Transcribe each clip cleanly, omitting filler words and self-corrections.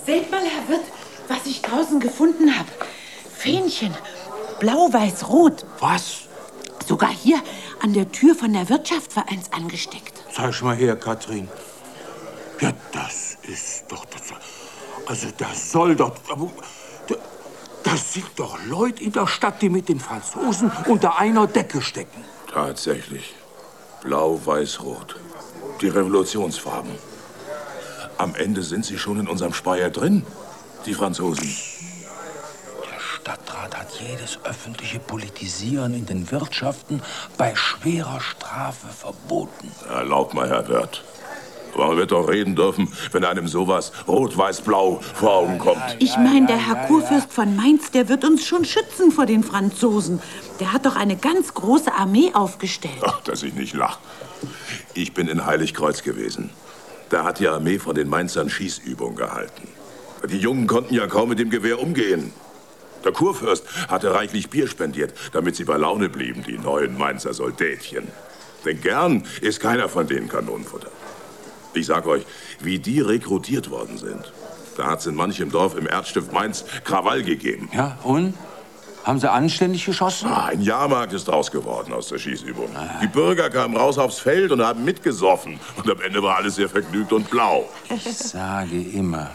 Seht mal, Herr Wirt, was ich draußen gefunden habe. Fähnchen, blau, weiß, rot. Was? Sogar hier an der Tür von der Wirtschaftsvereins angesteckt. Zeig mal her, Kathrin. Ja, das ist doch... Also das soll doch... Das sind doch Leute in der Stadt, die mit den Franzosen unter einer Decke stecken. Tatsächlich. Blau, weiß, rot. Die Revolutionsfarben. Am Ende sind sie schon in unserem Speier drin, die Franzosen. Der Stadtrat hat jedes öffentliche Politisieren in den Wirtschaften bei schwerer Strafe verboten. Erlaubt mal, Herr Wirt. Aber man wird doch reden dürfen, wenn einem sowas rot-weiß-blau vor Augen kommt. Ich meine, der Herr Kurfürst von Mainz, der wird uns schon schützen vor den Franzosen. Der hat doch eine ganz große Armee aufgestellt. Ach, dass ich nicht lache. Ich bin in Heiligkreuz gewesen. Da hat die Armee von den Mainzern Schießübungen gehalten. Die Jungen konnten ja kaum mit dem Gewehr umgehen. Der Kurfürst hatte reichlich Bier spendiert, damit sie bei Laune blieben, die neuen Mainzer Soldatchen. Denn gern ist keiner von denen Kanonenfutter. Ich sag euch, wie die rekrutiert worden sind. Da hat's in manchem Dorf im Erzstift Mainz Krawall gegeben. Ja, und? Haben sie anständig geschossen? Ein Jahrmarkt ist draus geworden aus der Schießübung. Die Bürger kamen raus aufs Feld und haben mitgesoffen. Und am Ende war alles sehr vergnügt und blau. Ich sage immer,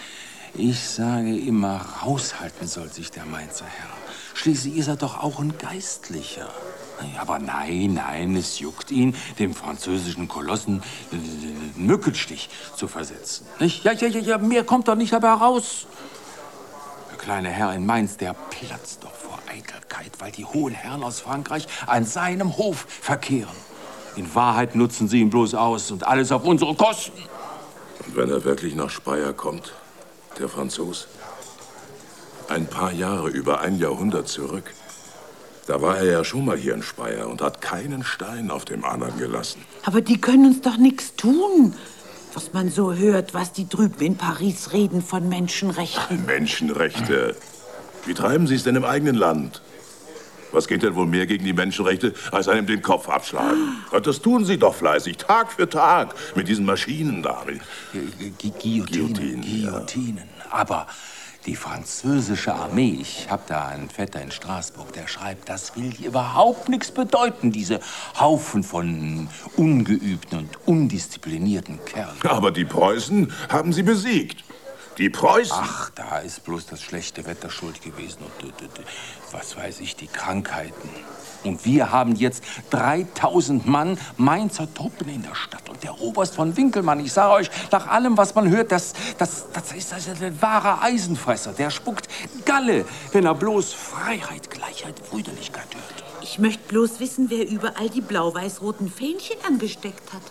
raushalten soll sich der Mainzer Herr. Schließlich ist er doch auch ein Geistlicher. Aber nein, es juckt ihn, dem französischen Kolossen einen Mückenstich zu versetzen. Nicht? Ja, mehr kommt doch nicht dabei raus. Der kleine Herr in Mainz, der platzt doch vor Eitelkeit, weil die hohen Herren aus Frankreich an seinem Hof verkehren. In Wahrheit nutzen sie ihn bloß aus und alles auf unsere Kosten. Und wenn er wirklich nach Speyer kommt, der Franzos, ein paar Jahre, über ein Jahrhundert zurück, da war er ja schon mal hier in Speyer und hat keinen Stein auf dem anderen gelassen. Aber die können uns doch nichts tun. Was man so hört, was die drüben in Paris reden von Menschenrechten. Menschenrechte? Wie treiben Sie es denn im eigenen Land? Was geht denn wohl mehr gegen die Menschenrechte, als einem den Kopf abschlagen? Und das tun Sie doch fleißig, Tag für Tag, mit diesen Maschinen da. Guillotinen. Ja. Aber die französische Armee, ich habe da einen Vetter in Straßburg, der schreibt, das will hier überhaupt nichts bedeuten, diese Haufen von ungeübten und undisziplinierten Kerlen. Aber die Preußen haben sie besiegt. Die Preußen? Ach, da ist bloß das schlechte Wetter schuld gewesen und was weiß ich, die Krankheiten. Und wir haben jetzt 3000 Mann Mainzer Truppen in der Stadt. Und der Oberst von Winkelmann, ich sage euch, nach allem, was man hört, das ist ein wahrer Eisenfresser. Der spuckt Galle, wenn er bloß Freiheit, Gleichheit, Brüderlichkeit hört. Ich möchte bloß wissen, wer überall die blau-weiß-roten Fähnchen angesteckt hat.